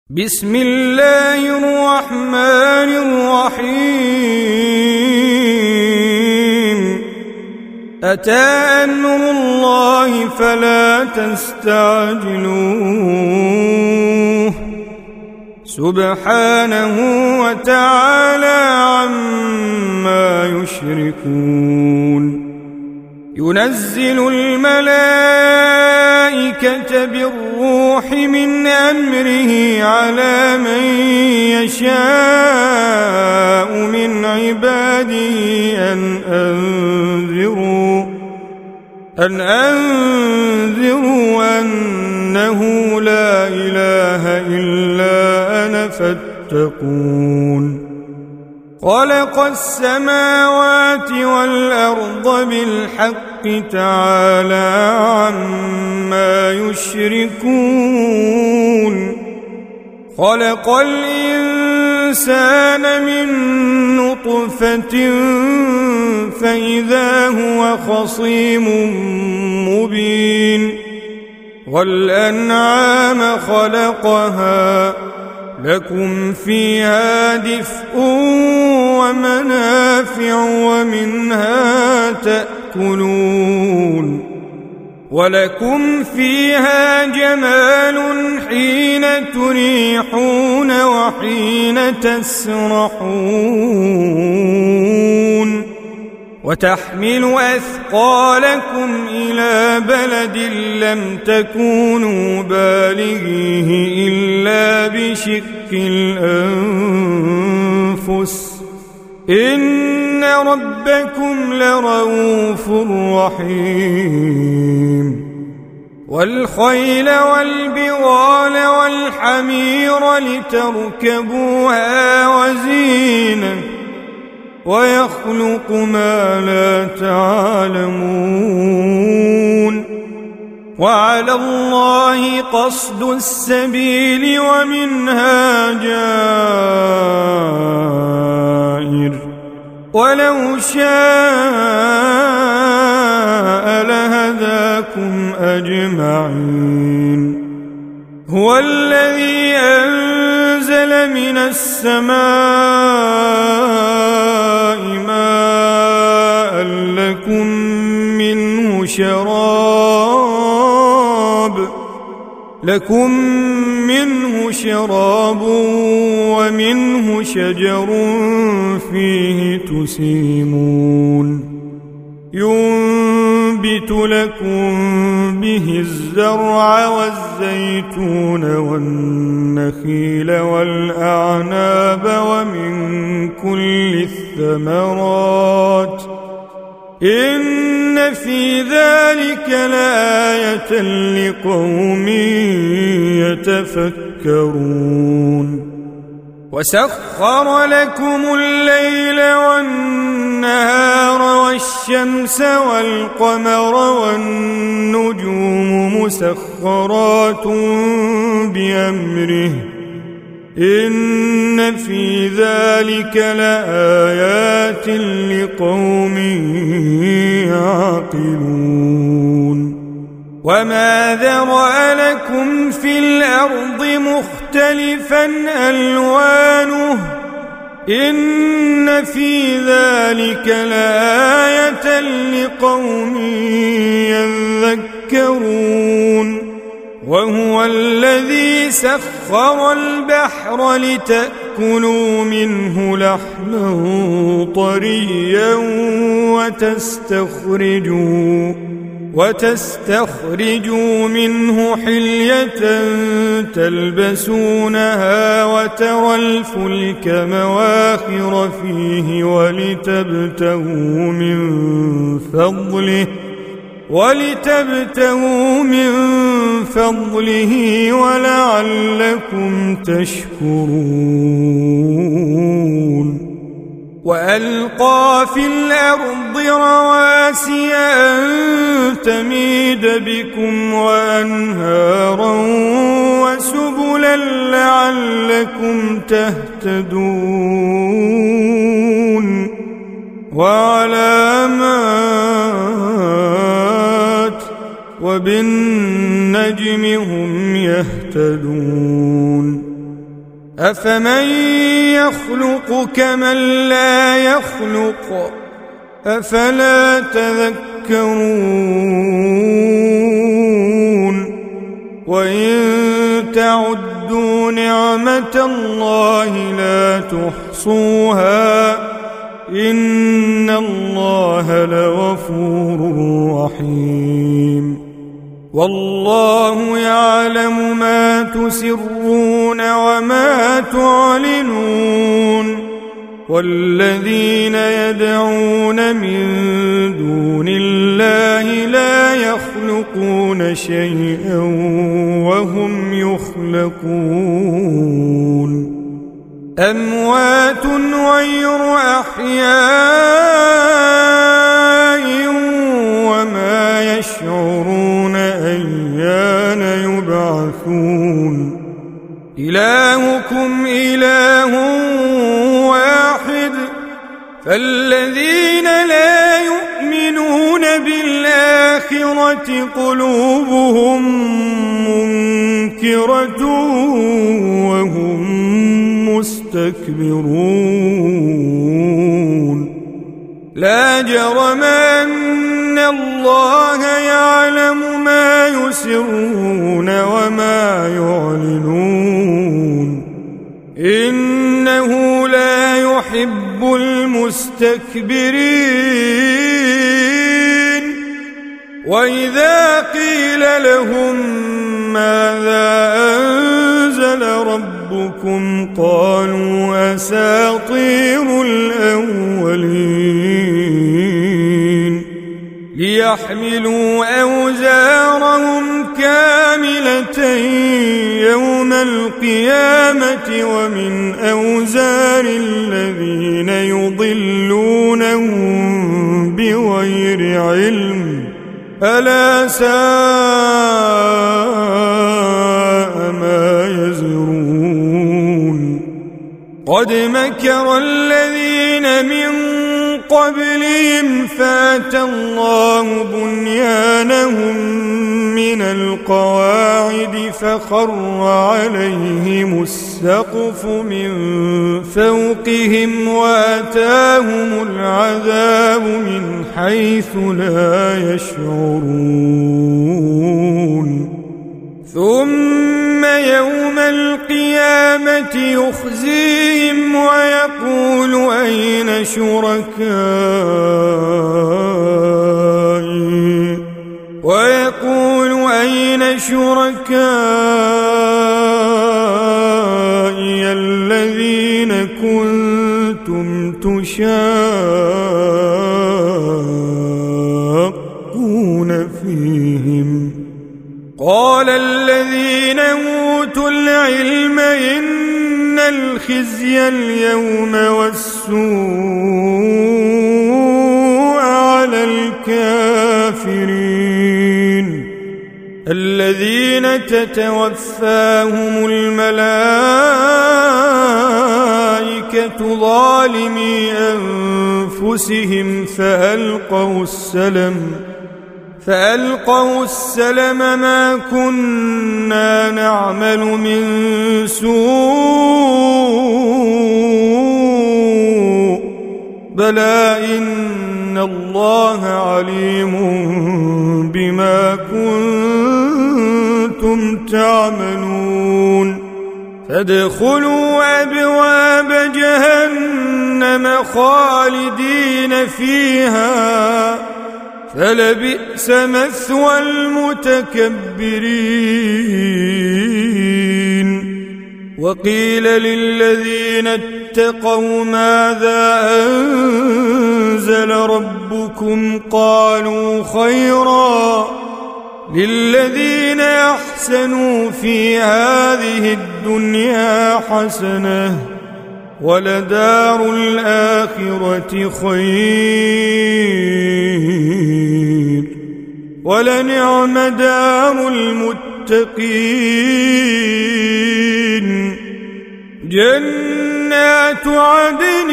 بسم الله الرحمن الرحيم أتى أمر الله فلا تستعجلوه سبحانه وتعالى عما يشركون ينزل الملائكة بالروح من أمره على من يشاء من عباده أن أنذروا أنه لا إله إلا أنا فاتقون خلق السماوات والأرض بالحق تعالى عما يشركون خلق الإنسان من نطفة فإذا هو خصيم مبين والأنعام خلقها لكم فيها دفء ومنافع ومنها تأكلون ولكم فيها جمال حين تريحون وحين تسرحون وتحمل أثقالكم إلى بلد لم تكونوا بالغيه إلا بشق الأنفس إن ربكم لرؤوف رحيم والخيل والبغال والحمير لتركبوها وزينة ويخلق ما لا تعلمون وعلى الله قصد السبيل ومنها جائر ولو شاء لهداكم أجمعين هو الذي أنزل من السماء ماء لكم منه شراب ومنه شجر فيه تسيمون ينبت لكم به الزرع والزيتون والنخيل والأعناب ومن كل الثمرات إن في ذلك لآية لقوم يتفكرون وسخر لكم الليل والنهار والشمس والقمر والنجوم مسخرات بأمره إن في ذلك لآيات لقوم يعقلون وما ذرأ لكم في الأرض مختلفا ألوانه إن في ذلك لآية لقوم يذكرون وهو الذي سخر البحر لتأكلوا منه لحما طريا وتستخرجوا منه حلية تلبسونها وترى الفلك مواخر فيه ولتبتغوا من فضله ولعلكم تشكرون وألقى في الأرض رواسي أن تميد بكم وأنهارا وسبلا لعلكم تهتدون وعلامات وبالنجم هم يهتدون أفمن يخلق كمن لا يخلق أفلا تذكرون وإن تعدوا نعمة الله لا تحصوها إن الله لغفور رحيم والله يعلم ما تسرون وما تعلنون والذين يدعون من دون الله لا يخلقون شيئا وهم يخلقون أموات غير أحياء وما يشعرون أيان يبعثون إلهكم إله واحد فالذين لا يؤمنون بالآخرة قلوبهم منكرة وهم مستكبرون لا جرم أن الله يعلم ما يسرون وما يعلنون إنه لا يحب المستكبرين وإذا قيل لهم ماذا أنزل ربكم قالوا أساطير الأولين ليحملوا أوزارهم كاملة يوم القيامة ومن أوزار الذين يضلونهم بغير علم ألا ساء ما يزرون قد مكر الذين من قبلهم فاتى الله بنيانهم من القواعد فخر عليهم السقف من فوقهم وأتاهم العذاب من حيث لا يشعرون ثم يوم القيامة يخزيهم ويقول أين شركائي الذين كنتم تشاقون فيهم قال الذين أوتوا العلم إن الخزي اليوم والسوء على الكافرين الذين تتوفاهم الملائكة ظالمي أنفسهم فألقوا السلم ما كنا نعمل من سوء بلى إن الله عليم بما كنتم تعملون فادخلوا أبواب جهنم خالدين فيها فلبئس مثوى المتكبرين وقيل للذين اتقوا ماذا أنزل ربكم قالوا خيرا للذين أحسنوا في هذه الدنيا حسنة ولدار الآخرة خير ولنعم دار المتقين جنات عدن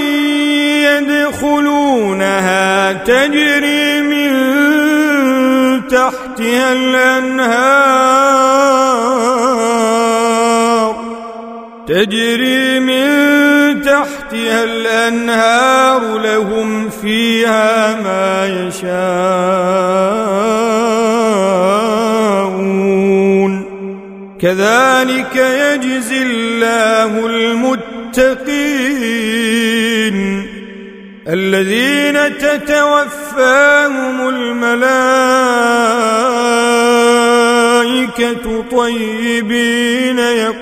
يدخلونها تجري من تحتها الأنهار تجري من تحتها الأنهار لهم فيها ما يشاءون كذلك يجزي الله المتقين الذين تتوفاهم الملائكة طيبين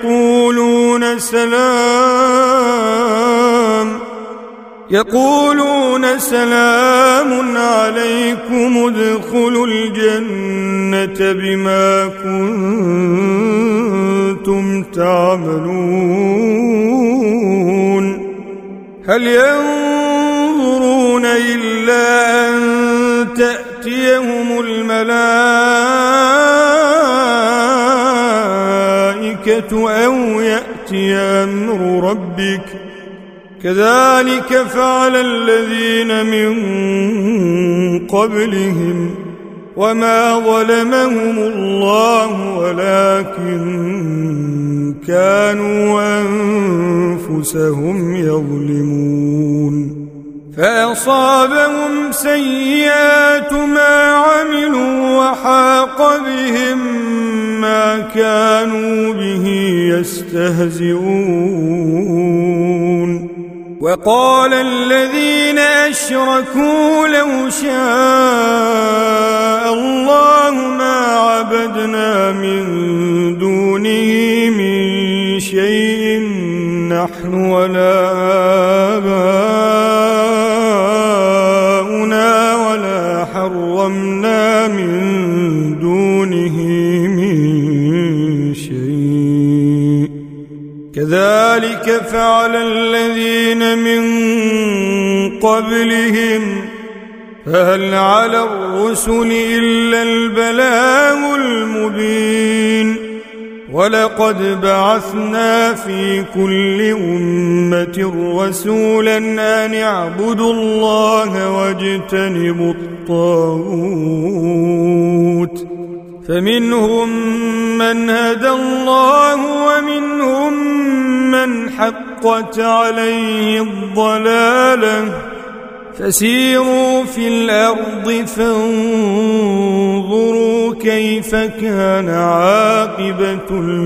يقولون سلام عليكم ادخلوا الجنة بما كنتم تعملون هل ينظرون إلا أن تأتيهم الملائكة أو يأتي أمر ربك كذلك فعل الذين من قبلهم وما ظلمهم الله ولكن كانوا أنفسهم يظلمون فأصابهم سيئات ما عملوا وحاق بهم ما كانوا به يستهزئون وقال الذين أشركوا لو شاء الله ما عبدنا من دونه من شيء نحن ولا آباؤنا ولا حرمنا من دونه من شيء كذلك فعل الذين من قبلهم فهل على الرسل إلا البلاغ المبين ولقد بعثنا في كل أمة رسولا أن اعبدوا الله واجتنبوا الطاغوت فمنهم من هدى الله ومنهم من حقت عليه الضلالة فسيروا في الأرض فانظروا كيف كان عاقبة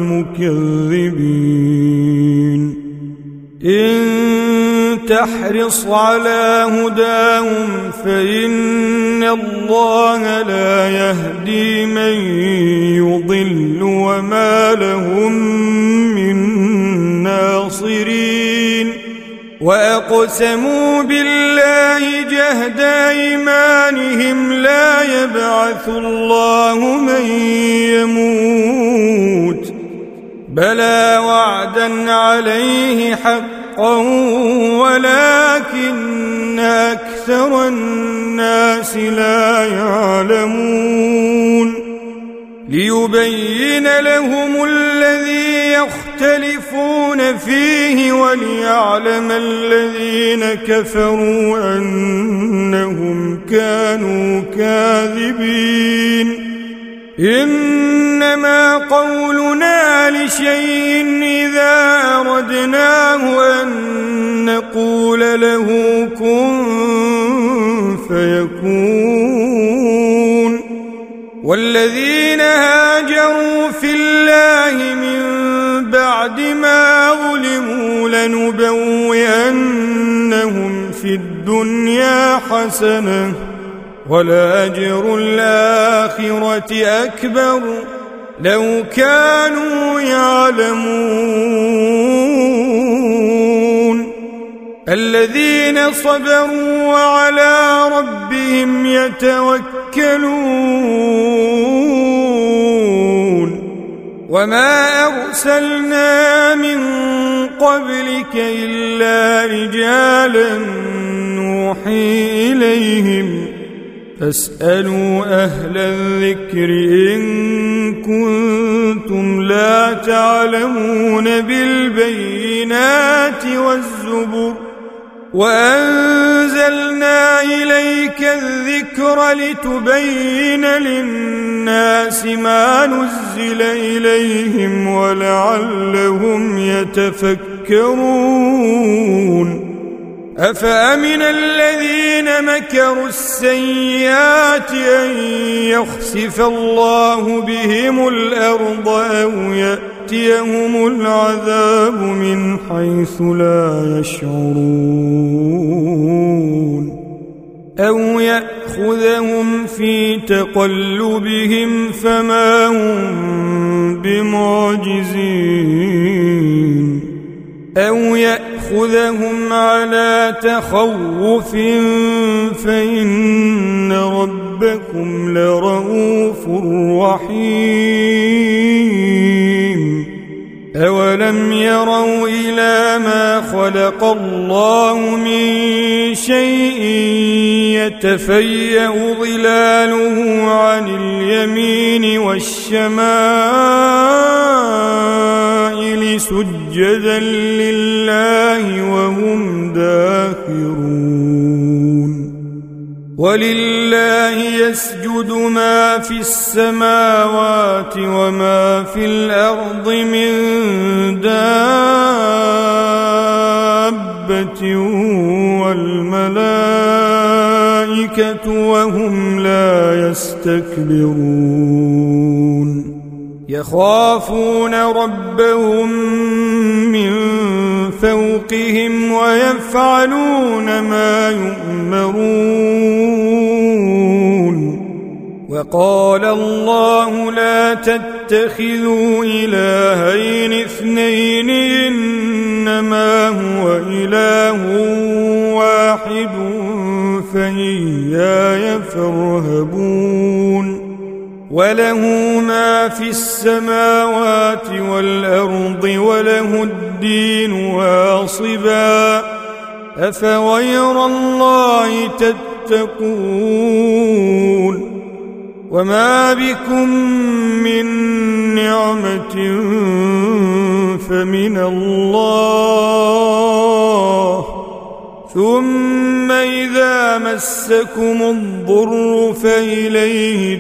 المكذبين إن تحرص على هداهم فإن الله لا يهدي من يضل وما لهم من ناصرين وأقسموا بالله جهد أيمانهم لا يبعث الله من يموت بلى وعدا عليه حقا ولكن أكثر الناس لا يعلمون ليبين لهم الذي يختلفون فيه وليعلم الذين كفروا أنهم كانوا كاذبين إنما قولنا لشيء إذا أردناه أن نقول له كن فيكون والذين هاجروا في الله من بعد ما ظلموا لنبوئنهم في الدنيا حسنة ولأجر الآخرة أكبر لو كانوا يعلمون الذين صبروا وعلى ربهم يتوكلون وما أرسلنا من قبلك إلا رجالا نوحي إليهم فاسألوا أهل الذكر إن كنتم لا تعلمون بالبينات والزبر وأنزلنا إليك الذكر لتبين للناس ما نزل إليهم ولعلهم يتفكرون أفأمن الذين مكروا السيئات أن يخسف الله بهم الأرض أو يأتيهم العذاب من حيث لا يشعرون أو يأخذهم في تقلبهم فما هم بمعجزين أو يأخذهم على تخوف فإن ربكم لرؤوف رحيم أولم يروا إلى ما خلق الله من شيء يتفيأ ظلاله عن اليمين والشمائل سجدا لله وهم داخرون ولله يسجد ما في السماوات وما في الأرض من دابة والملائكة وهم لا يستكبرون يخافون ربهم من فوقهم ويفعلون ما يؤمرون وقال الله لا تتخذوا إلهين اثنين إنما هو إله واحد فإياي فارهبون وله ما في السماوات والأرض وله الدين واصبا أفغير الله تتقون وما بكم من نعمة فمن الله ثم إذا مسكم الضر فإليه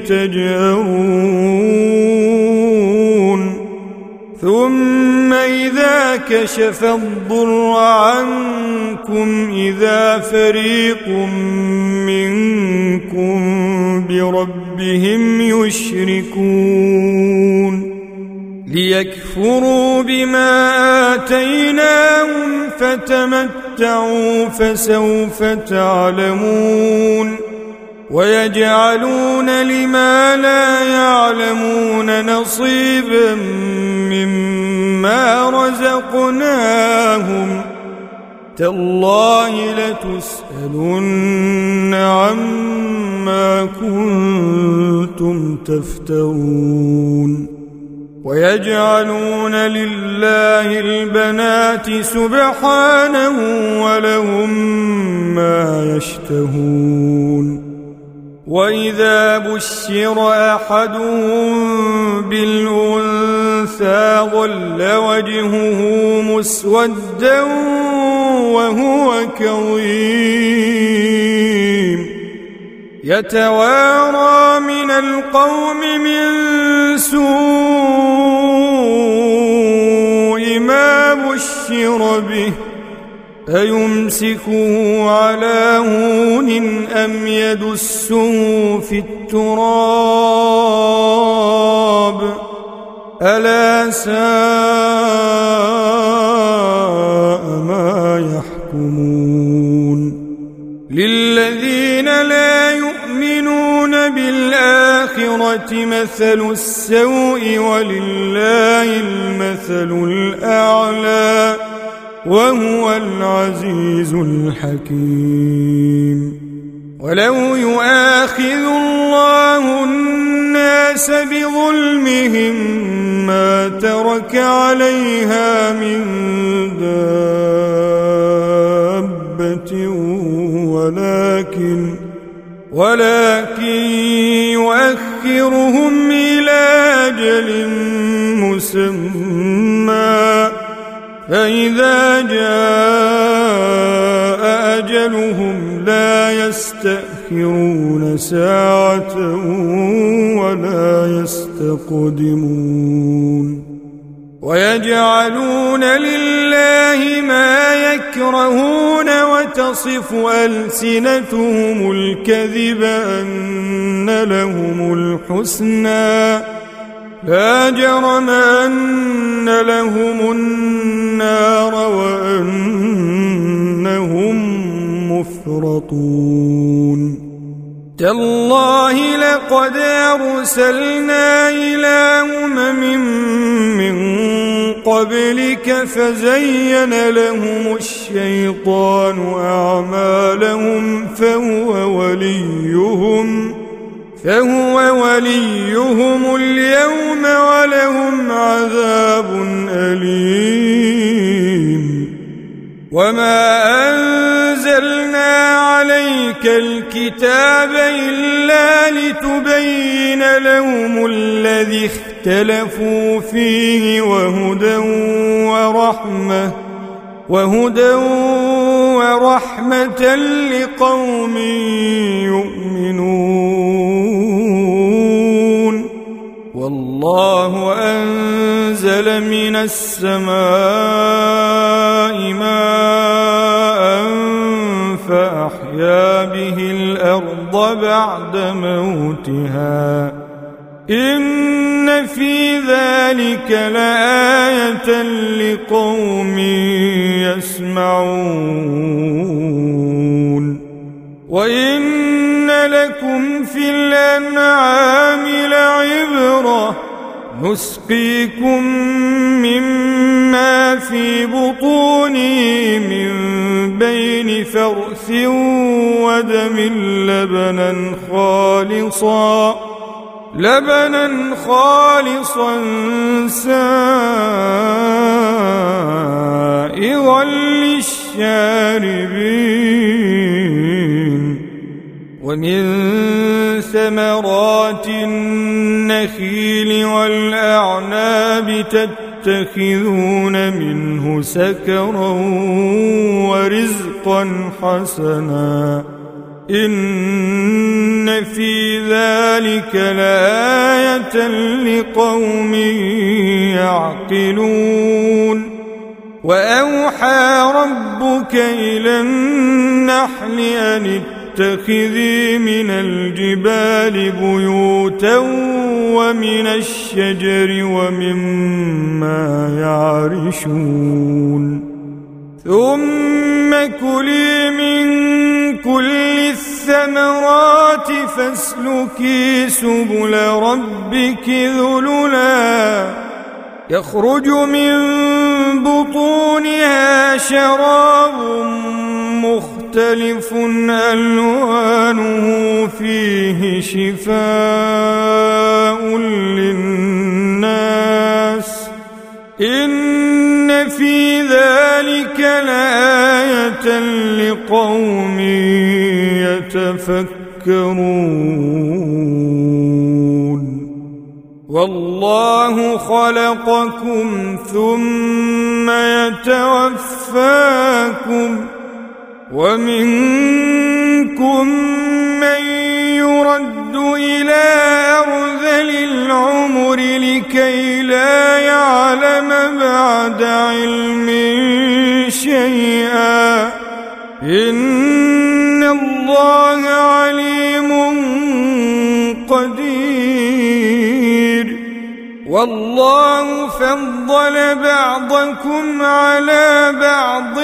تجأرون ثم إذا كشف الضر عنكم إذا فريق منكم بربهم يشركون ليكفروا بما آتيناهم فتمتعوا فسوف تعلمون ويجعلون لما لا يعلمون نصيبا مما رزقناهم تالله لتسألن عما كنتم تفترون ويجعلون لله البنات سبحانه ولهم ما يشتهون وإذا بشر أحدهم بالأنثى ظل وجهه مسودا وهو كظيم يتوارى من القوم من سوء ما بشر به أيمسكه على هون أم يدسه في التراب ألا ساء ما يحكمون للذين لا يؤمنون بالآخرة مثل السوء ولله المثل الأعلى وهو العزيز الحكيم ولو يؤاخذ الله الناس بظلمهم ما ترك عليها من دابة ولكن يؤخرهم إلى أجل مسمى فإذا جاء أجلهم لا يستأخرون ساعة ولا يستقدمون ويجعلون لله ما يكرهون وتصف ألسنتهم الكذب أن لهم الحسنى لا جرم أن لهم النار وأنهم مفرطون تالله لقد أرسلنا إلى من قبلك فزين لهم الشيطان أعمالهم فهو وليهم اليوم ولهم عذاب أليم وما أنزلنا عليك الكتاب إلا لتبين لهم الذي اختلفوا فيه وهدى ورحمة لقوم يؤمنون والله أنزل من السماء ماء فأحيا به الأرض بعد موتها إن في ذلك لآية لقوم يسمعون وإن لكم في الأنعام لعبرة نسقيكم مما في بطونه من بين فرث ودم لبنا خالصا سائغا للشاربين ومن ثمرات النخيل والأعناب تتخذون منه سكرا ورزقا حسنا إن في ذلك لآية لقوم يعقلون وأوحى ربك إلى النحل أن اتخذي من الجبال بيوتا ومن الشجر ومما يعرشون ثم كلي من كل الثمرات فاسلكي سبل ربك ذللا يخرج من بطونها شراب مختلف ألوانه فيه شفاء للناس إن في ذلك لآية لقوم يتفكرون والله خلقكم ثم يتوفاكم ومنكم من يرد إلى أرذل العمر لكي لا يعلم بعد علم شيئا إن الله عليم قدير والله فضل بعضكم على بعض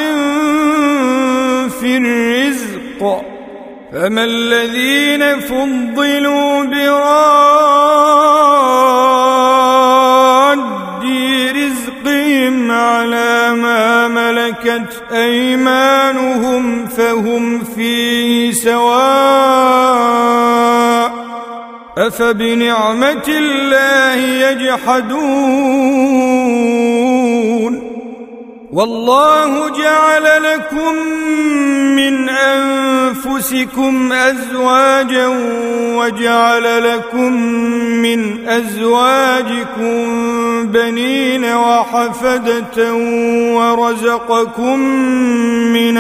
في الرزق فما الذين فضلوا براد رزقهم على ما ملكت أيمانهم فهم فيه سواء أفبنعمة الله يجحدون والله جعل لكم من أنفسكم أزواجا وجعل لكم من أزواجكم بنين وحفدة ورزقكم من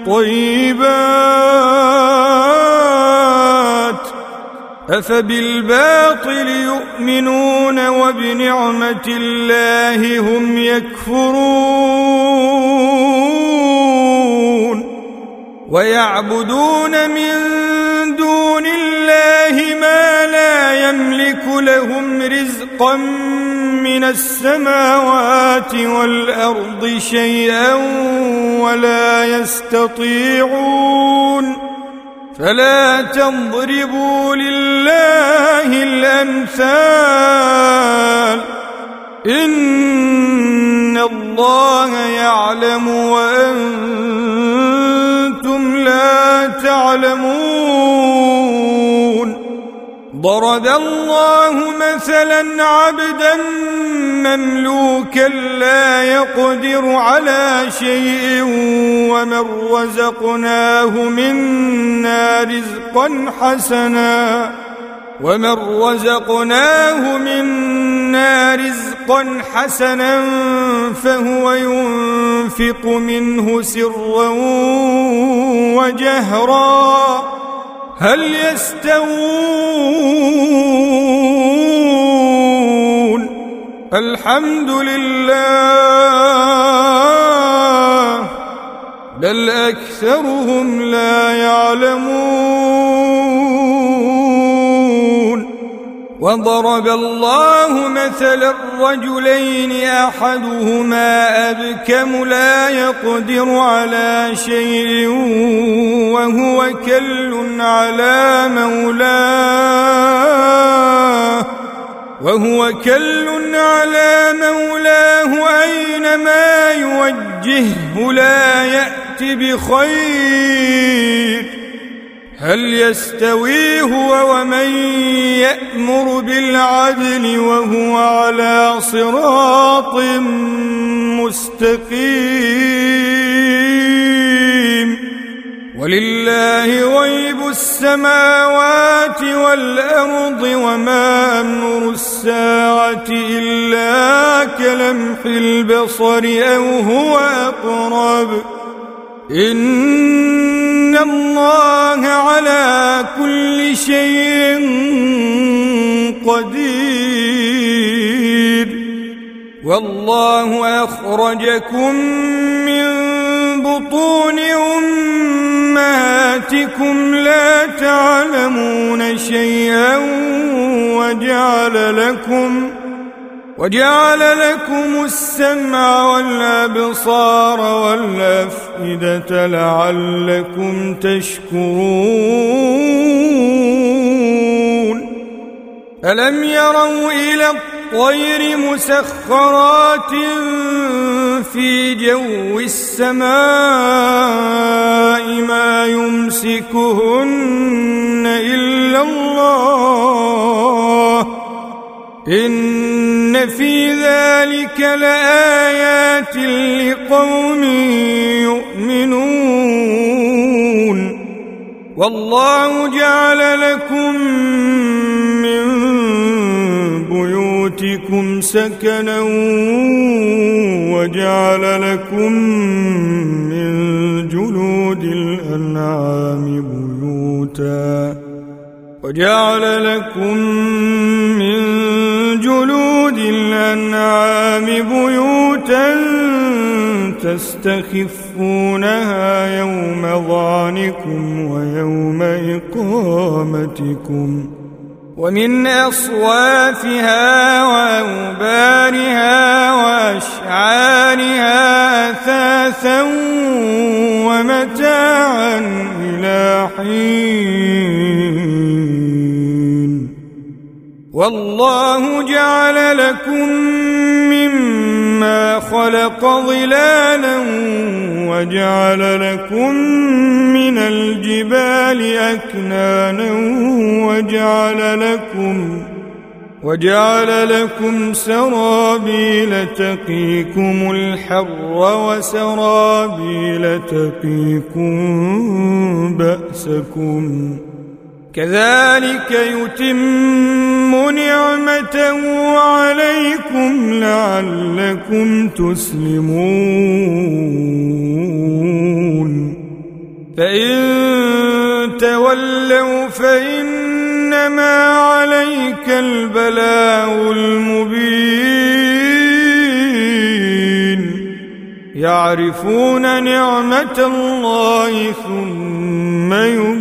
الطيبات أفبالباطل يؤمنون وبنعمة الله هم يكفرون ويعبدون من دون الله ما لا يملك لهم رزقا من السماوات والأرض شيئا ولا يستطيعون فلا تضربوا لله الأمثال إن الله يعلم وأنتم لا تعلمون ضرب الله مثلا عبدا مملوكا لا يقدر على شيء ومن رزقناه منا رزقا حسنا فهو ينفق منه سرا وجهرا هل يستوون الحمد لله بل أكثرهم لا يعلمون وضرب الله مثلا الرجلين أحدهما أبكم لا يقدر على شيء وهو كل على مولاه أينما يوجهه لا يأت بخير هل يستوي هو ومن يأمر بالعدل وهو على صراط مستقيم ولله غيب السماوات والأرض وما أمر الساعة إلا كلمح البصر أو هو أقرب إن الله على كل شيء قدير والله أخرجكم من بطون أمهاتكم لا تعلمون شيئا وجعل لكم السمع والأبصار والأفئدة لعلكم تشكرون ألم يروا إلى الطير مسخرات في جو السماء ما يمسكهن إلا الله إن في ذلك لآيات لقوم يؤمنون والله جعل لكم من بيوتكم سكنا وجعل لكم من جلود الأنعام بيوتا تستخفونها يوم ظعنكم ويوم إقامتكم ومن أصوافها وأوبارها وأشعارها أثاثا ومتاعا إلى حين والله جعل لكم مما خلق ظلالا وجعل لكم من وجعل لكم سرابيل تقيكم الحر وسرابيل تقيكم بأسكم كذلك يتم نعمته عليكم لعلكم تسلمون فإن تولوا فإنما عليك البلاغ المبين يعرفون نعمة الله ثم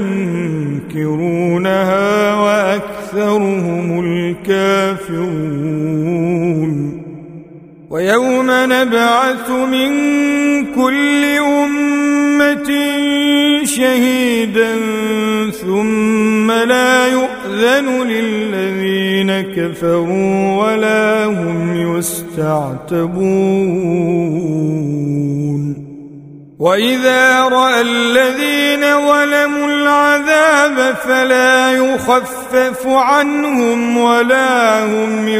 ينكرونها وأكثرهم الكافرون ويوم نبعث من كل أمة شهيدا ثم لا يؤذن للذين كفروا ولا هم يستعتبون وإذا رأى الذين ظلموا العذاب فلا يخفف عنهم ولا هم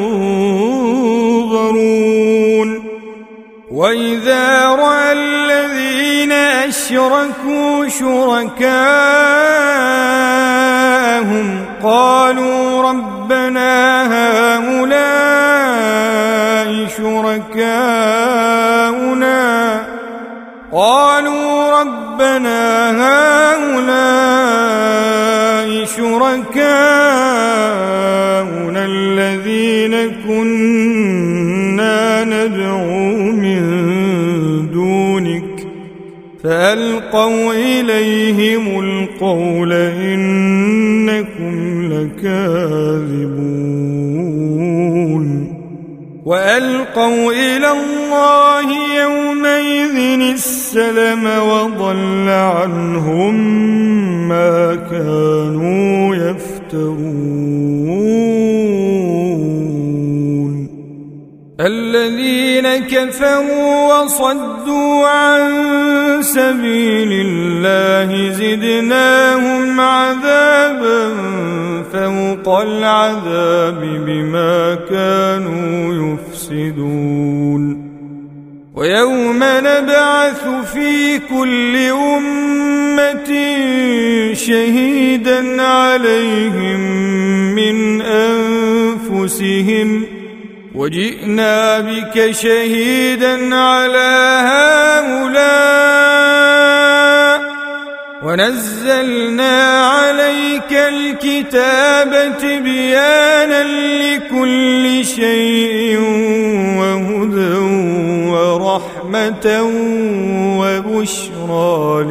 ينظرون وإذا رأى الذين أشركوا شركاءهم قالوا ربنا هؤلاء شركاؤنا الذين كنا ندعو من دونك فألقوا إليهم القول إنكم لكاذبون وألقوا إلى الله يومئذ السلم وضل عنهم ما كانوا يفترون الذين كفروا وصدوا عن سبيل الله زدناهم عذابا فوق العذاب بما كانوا يفسدون ويوم نبعث في كل أمة شهيدا عليهم من أنفسهم وجئنا بك شهيدا على هؤلاء ونزلنا عليك الكتاب تبيانا لكل شيء وهدى ورحمة وبشرى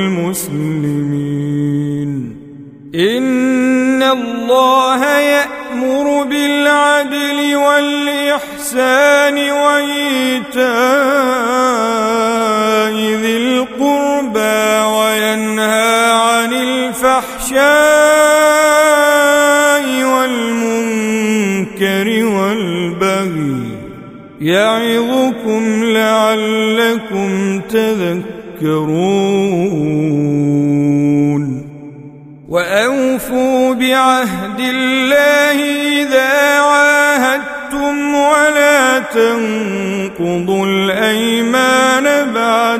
للمسلمين إن الله يأمر بالعدل والإحسان وإيتاء ذي القربى وينهى عن الفحشاء والمنكر والبغي يعظكم لعلكم تذكرون وأوفوا بعهد الله إذا عاهدتم ولا تنقضوا الأيمان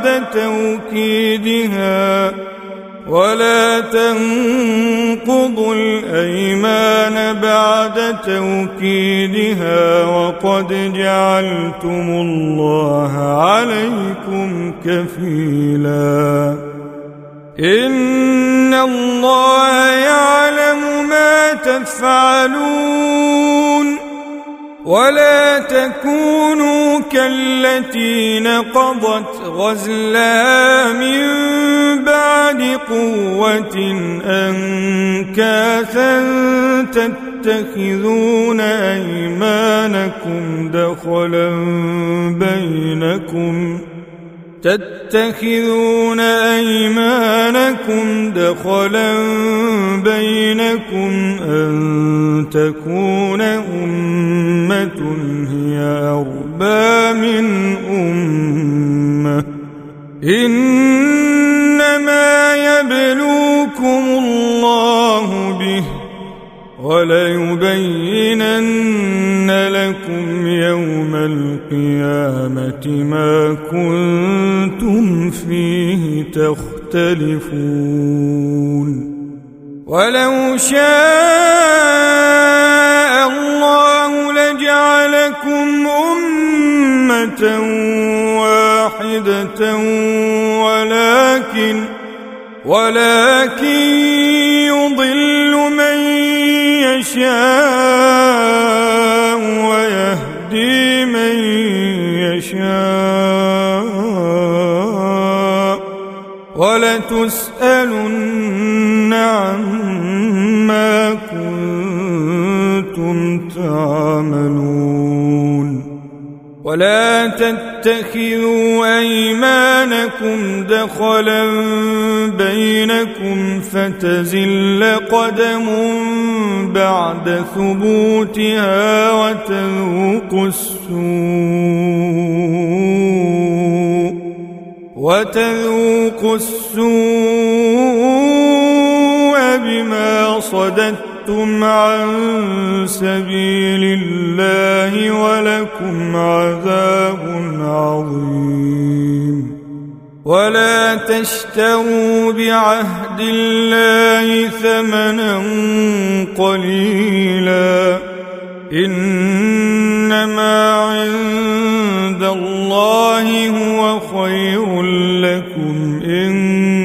بعد توكيدها وقد جعلتم الله عليكم كفيلا إن الله يعلم ما تفعلون ولا تكونوا كالتي نقضت غزلها من بعد قوة أنكاثا تتخذون أيمانكم دخلا بينكم أن تكون أمة هي أربى من أمة إنما يبلوكم الله به وليبينن لكم يوم القيامة ما كنتم فيه تختلفون ولو شاء الله لجعلكم أمة واحدة ولكن يضل من يشاء ويهدي من يشاء ولتسألن عما كنتم تعملون ولا تتخذوا أيمانكم دخلا بينكم فتزل قدم بعد ثبوتها وتذوقوا السوء بما صددتم عن سبيل الله ولكم عذاب عظيم ولا تشتروا بعهد الله ثمنا قليلا إنما عند الله هو خير لكم إن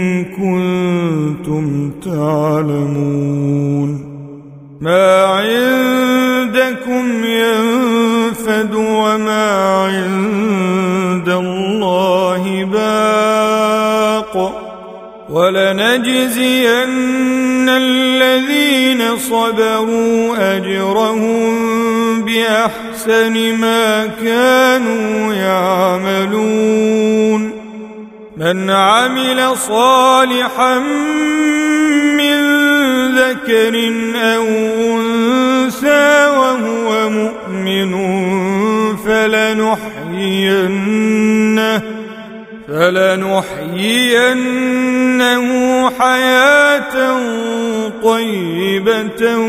كنتم تعلمون ما عندكم ينفد وما عند الله باق ولنجزين الذين صبروا أجرهم بأحسن ما كانوا يعملون من عمل صالحا من ذكر أو أنثى وهو مؤمن فلنحيينه حياة طيبة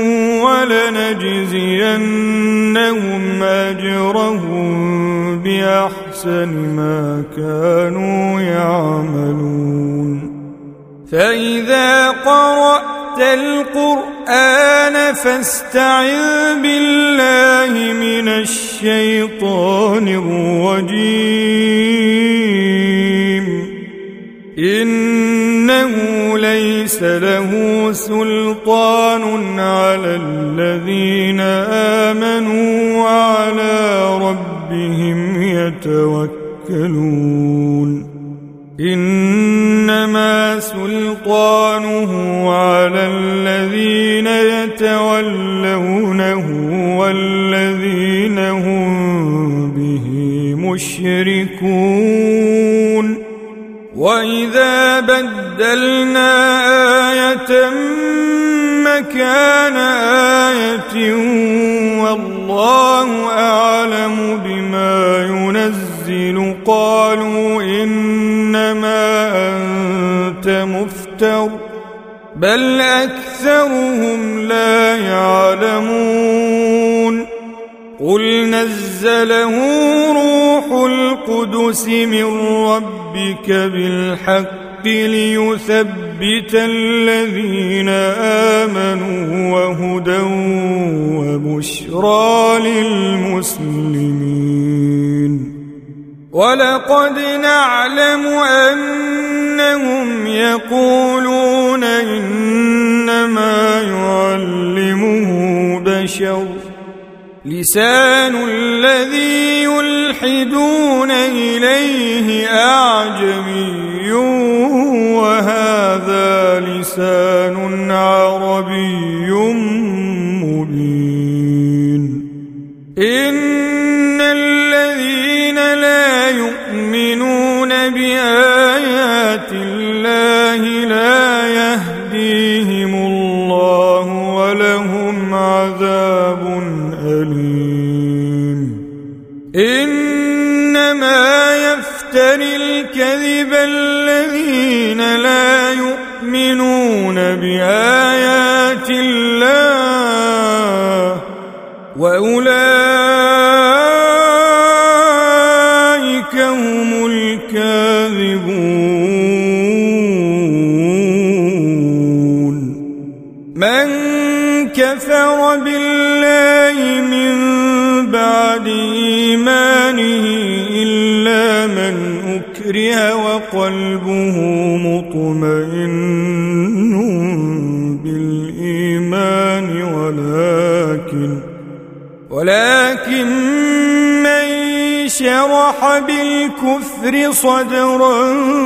ولنجزينهم أجرهم بأحسن ما كانوا يعملون فإذا قرأت القرآن فاستعذ بالله من الشيطان الرجيم إنه ليس له سلطان على الذين آمنوا وعلى ربهم يتوكلون إنما سلطانه على الذين يتولونه والذين هم به مشركون وإذا بدلنا آية مكان آية والله أعلم بما ينزل قالوا إنما أنت مفتر بل أكثرهم لا يعلمون قل نزله روح القدس من ربك بالحق ليثبت الذين آمنوا وهدى وبشرى للمسلمين ولقد نعلم أنهم يقولون إنما يعلمه بشر لسان الذي يلحدون إليه أعجمي وهذا لسان عربي مبين إن الذين لا يؤمنون بآيات الله لا يهديهم الله ولهم عذاب أليم إنما يفتري الكذب الذين لا يؤمنون بآيات الله وأولئك هم الكاذبون. من كفر بالله من بعد إيمانه إلا من أكره وقلبه مطمئن بالإيمان ولكن من شرح بالكفر صدرا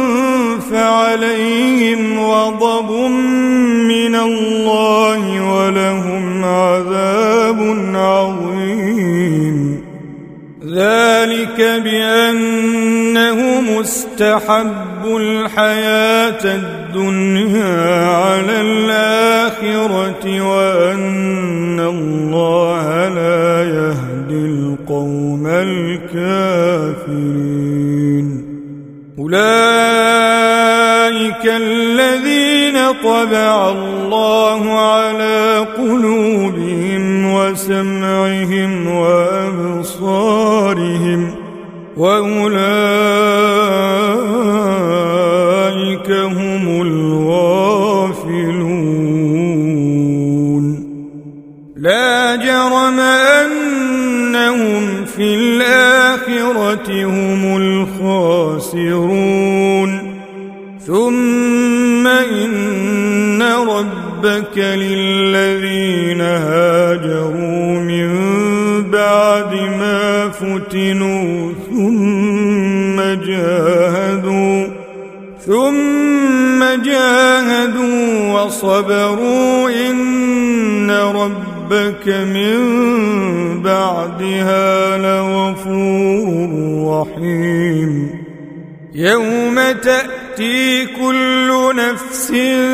فعليهم غضب من الله ولهم عذاب عظيم. ذلك بأنه مستحب الحياة الدنيا على الآخرة وأن الله لا يهدي القوم الكافرين. أولئك الذين طبع الله على قلوبهم وسمعهم وأبصارهم وأولئك هم الغافلون. لا جرم أنهم في الآخرة هم الخاسرون. ثم إن ربك للذين هاجروا من بعد ما فتنوا ثم جاهدوا وصبروا إن ربك من بعدها لغفور رحيم. يوم تأتي كل نفس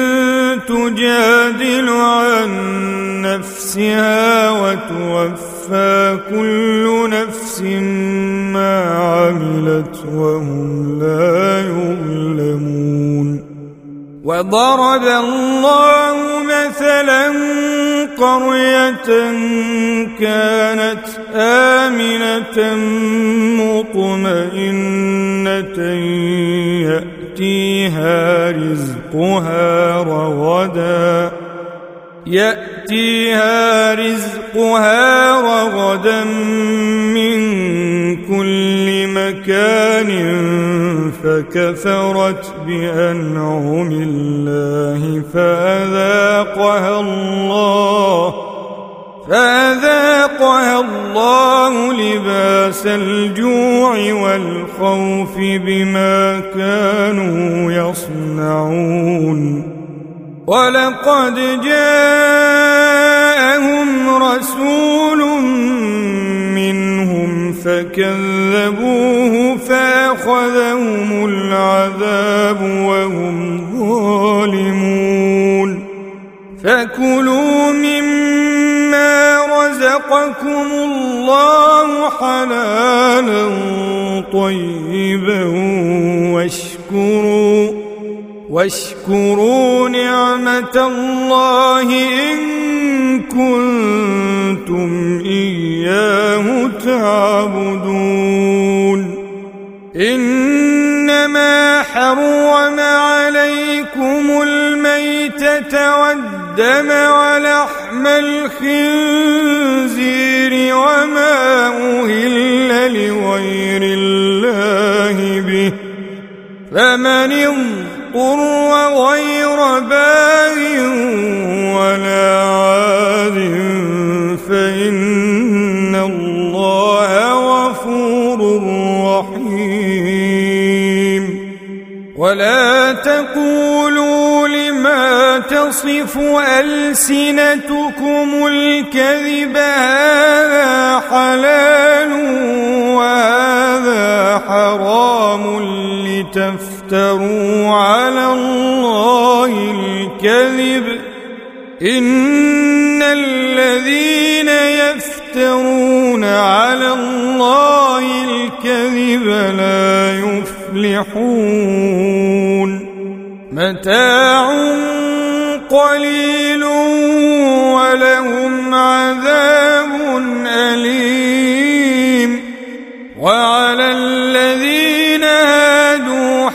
تجادل عن نفسها وتوفى كل نفس ما عملت وهم لا يظلمون. وضرب الله مثلا قرية كانت آمنة مطمئنة يأتيها رزقها رغدا من كل مكان فكفرت بأنعم الله فأذاقها الله لباس الجوع والخوف بما كانوا يصنعون. ولقد جاءهم رسول منهم فكذبوه فأخذهم العذاب وهم ظالمون. فكلوا مما رزقكم الله حلالا طيبا واشكروا نعمة الله إن كنتم إياه تعبدون. إنما حرم عليكم الميتة والدم ولحم الخنزير وما أهل لغير الله به فمن اضطر غير باغ ولا عاد فإن الله غفور رحيم. ولا تقولوا لما تصف ألسنتكم الكذب هذا حلال وهذا حرام لتفتروا على الله الكذب. إن الذين يفترون على الله الكذب لا يفلحون. متاع قليل ولهم عذاب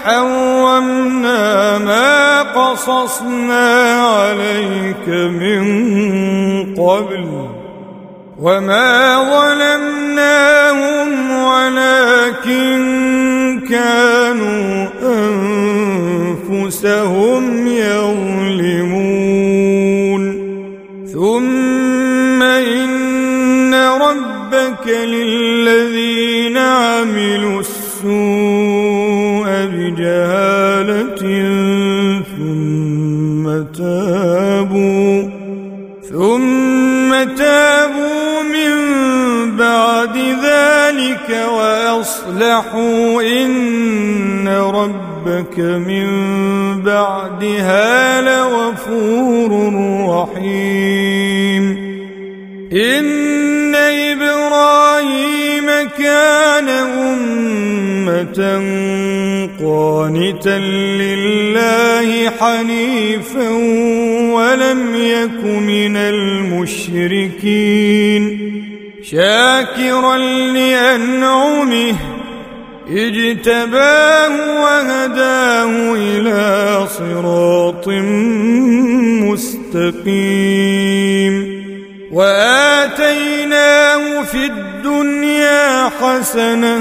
وحرمنا ما قصصنا عليك من قبل وما ظلمناهم ولكن كانوا أنفسهم يظلمون ثم إن ربك للذين عملوا السوء بجهالة ثم تابوا من بعد ذلك وأصلحوا إن ربك من بعدها لغفور رحيم إن إبراهيم كان أمة قانتا لله حنيفا ولم يك من المشركين شاكرا لأنعمه اجتباه وهداه إلى صراط مستقيم وآتيناه في الدنيا حسنة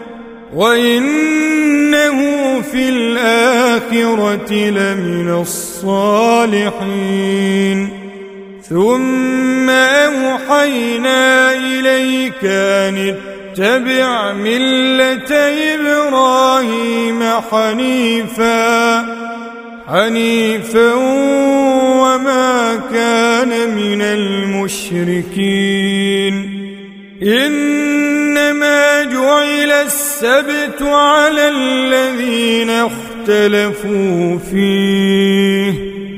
وإنه في الآخرة لمن الصالحين ثم أوحينا إليك أن اتبع ملة إبراهيم حنيفا وما كان من المشركين إنما جعل السبت على الذين اختلفوا فيه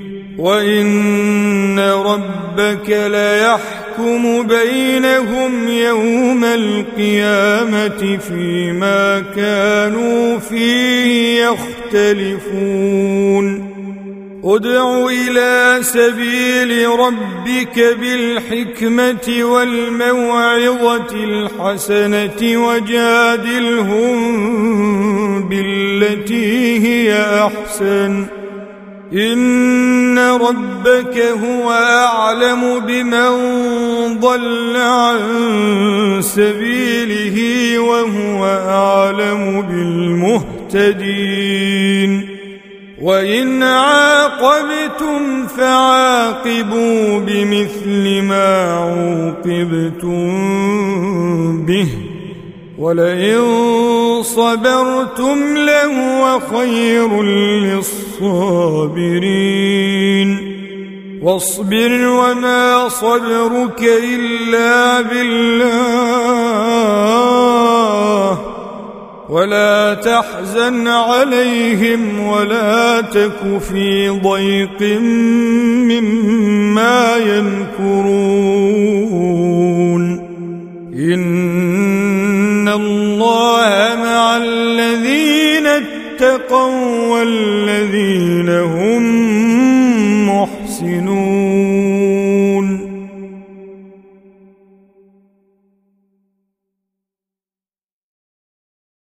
وإن ربك ليحكم بينهم يوم القيامة فيما كانوا فيه يختلفون ادع إلى سبيل ربك بالحكمة والموعظة الحسنة وجادلهم بالتي هي أحسن إن ربك هو أعلم بمن ضل عن سبيله وهو أعلم بالمهتدين وإن عاقبتم فعاقبوا بمثل ما عوقبتم به ولئن صبرتم لهو خير للصابرين واصبر وما صبرك إلا بالله ولا تحزن عليهم ولا تك في ضيق مما يمكرون إن الله مع الذين اتقوا والذين هم محسنون